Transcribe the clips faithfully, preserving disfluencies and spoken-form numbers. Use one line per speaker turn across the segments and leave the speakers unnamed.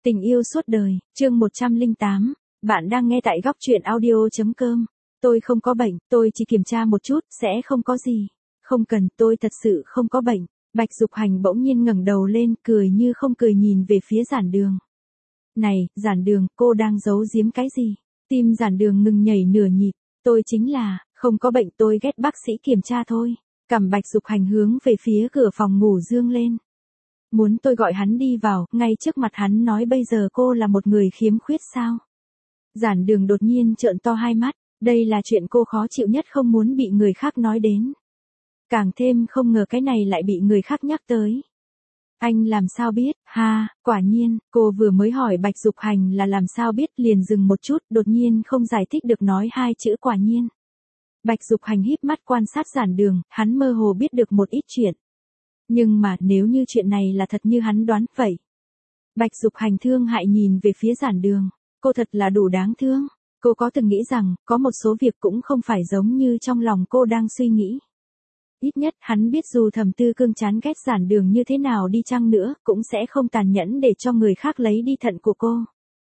Tình yêu suốt đời, chương một trăm lẻ tám, bạn đang nghe tại góc truyện audio.com. Tôi không có bệnh, tôi chỉ kiểm tra một chút, sẽ không có gì. Không cần, tôi thật sự không có bệnh. Bạch Dục Hành bỗng nhiên ngẩng đầu lên, cười như không cười nhìn về phía Giản Đường. Này, Giản Đường, cô đang giấu giếm cái gì? Tim Giản Đường ngừng nhảy nửa nhịp. Tôi chính là, không có bệnh, tôi ghét bác sĩ kiểm tra thôi. Cằm Bạch Dục Hành hướng về phía cửa phòng ngủ dương lên. Muốn tôi gọi hắn đi vào, ngay trước mặt hắn nói bây giờ cô là một người khiếm khuyết sao? Giản Đường đột nhiên trợn to hai mắt, đây là chuyện cô khó chịu nhất, không muốn bị người khác nói đến. Càng thêm không ngờ cái này lại bị người khác nhắc tới. Anh làm sao biết, ha, quả nhiên, cô vừa mới hỏi Bạch Dục Hành là làm sao biết liền dừng một chút, đột nhiên không giải thích được nói hai chữ quả nhiên. Bạch Dục Hành híp mắt quan sát Giản Đường, hắn mơ hồ biết được một ít chuyện. Nhưng mà nếu như chuyện này là thật như hắn đoán vậy. Bạch Dục Hành thương hại nhìn về phía Giản Đường, cô thật là đủ đáng thương. Cô có từng nghĩ rằng, có một số việc cũng không phải giống như trong lòng cô đang suy nghĩ. Ít nhất hắn biết dù Thẩm Tư Cương chán ghét Giản Đường như thế nào đi chăng nữa, cũng sẽ không tàn nhẫn để cho người khác lấy đi thận của cô.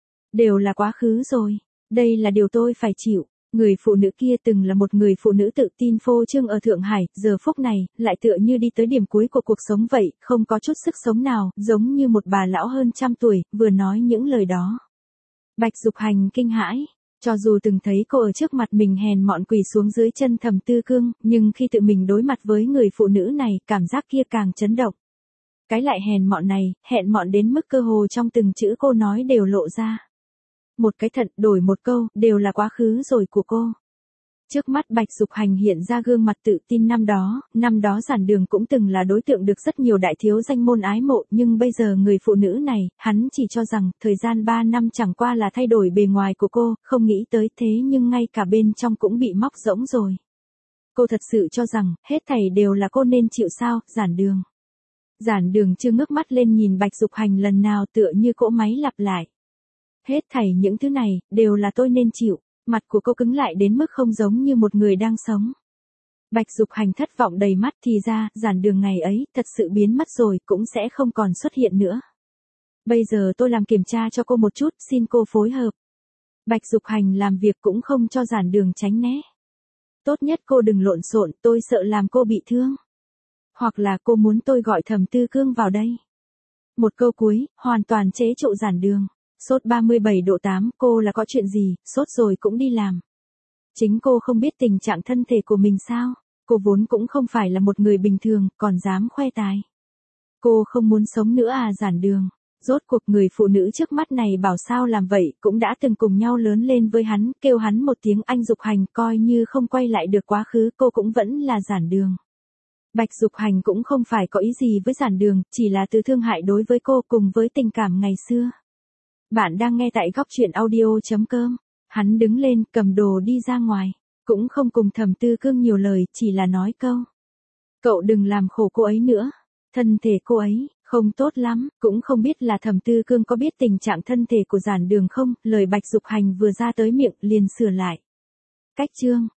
Đều là quá khứ rồi, đây là điều tôi phải chịu. Người phụ nữ kia từng là một người phụ nữ tự tin phô trương ở Thượng Hải, giờ phút này, lại tựa như đi tới điểm cuối của cuộc sống vậy, không có chút sức sống nào, giống như một bà lão hơn trăm tuổi, vừa nói những lời đó. Bạch Dục Hành kinh hãi, cho dù từng thấy cô ở trước mặt mình hèn mọn quỳ xuống dưới chân Thẩm Tư Cương, nhưng khi tự mình đối mặt với người phụ nữ này, cảm giác kia càng chấn động. Cái lại hèn mọn này, hèn mọn đến mức cơ hồ trong từng chữ cô nói đều lộ ra. Một cái thận đổi một câu, đều là quá khứ rồi của cô. Trước mắt Bạch Dục Hành hiện ra gương mặt tự tin năm đó, năm đó Giản Đường cũng từng là đối tượng được rất nhiều đại thiếu danh môn ái mộ, nhưng bây giờ người phụ nữ này, hắn chỉ cho rằng, thời gian ba năm chẳng qua là thay đổi bề ngoài của cô, không nghĩ tới thế nhưng ngay cả bên trong cũng bị móc rỗng rồi. Cô thật sự cho rằng, hết thảy đều là cô nên chịu sao, Giản Đường. Giản Đường chưa ngước mắt lên nhìn Bạch Dục Hành lần nào tựa như cỗ máy lặp lại. Hết thảy những thứ này, đều là tôi nên chịu. Mặt của cô cứng lại đến mức không giống như một người đang sống. Bạch Dục Hành thất vọng đầy mắt, thì ra, Giản Đường ngày ấy, thật sự biến mất rồi, cũng sẽ không còn xuất hiện nữa. Bây giờ tôi làm kiểm tra cho cô một chút, xin cô phối hợp. Bạch Dục Hành làm việc cũng không cho Giản Đường tránh né. Tốt nhất cô đừng lộn xộn, tôi sợ làm cô bị thương. Hoặc là cô muốn tôi gọi Thẩm Tư Cương vào đây. Một câu cuối, hoàn toàn chế trụ Giản Đường. Sốt ba mươi bảy độ tám, cô là có chuyện gì, sốt rồi cũng đi làm. Chính cô không biết tình trạng thân thể của mình sao, cô vốn cũng không phải là một người bình thường, còn dám khoe tài. Cô không muốn sống nữa à Giản Đường, rốt cuộc người phụ nữ trước mắt này bảo sao làm vậy, cũng đã từng cùng nhau lớn lên với hắn, kêu hắn một tiếng anh Dục Hành, coi như không quay lại được quá khứ, cô cũng vẫn là Giản Đường. Bạch Dục Hành cũng không phải có ý gì với Giản Đường, chỉ là từ thương hại đối với cô cùng với tình cảm ngày xưa. Bạn đang nghe tại góc truyện audio.com. Hắn đứng lên, cầm đồ đi ra ngoài. Cũng không cùng Thẩm Tư Cương nhiều lời, chỉ là nói câu. Cậu đừng làm khổ cô ấy nữa. Thân thể cô ấy, không tốt lắm. Cũng không biết là Thẩm Tư Cương có biết tình trạng thân thể của Giản Đường không. Lời Bạch Dục Hành vừa ra tới miệng, liền sửa lại. Cách chương.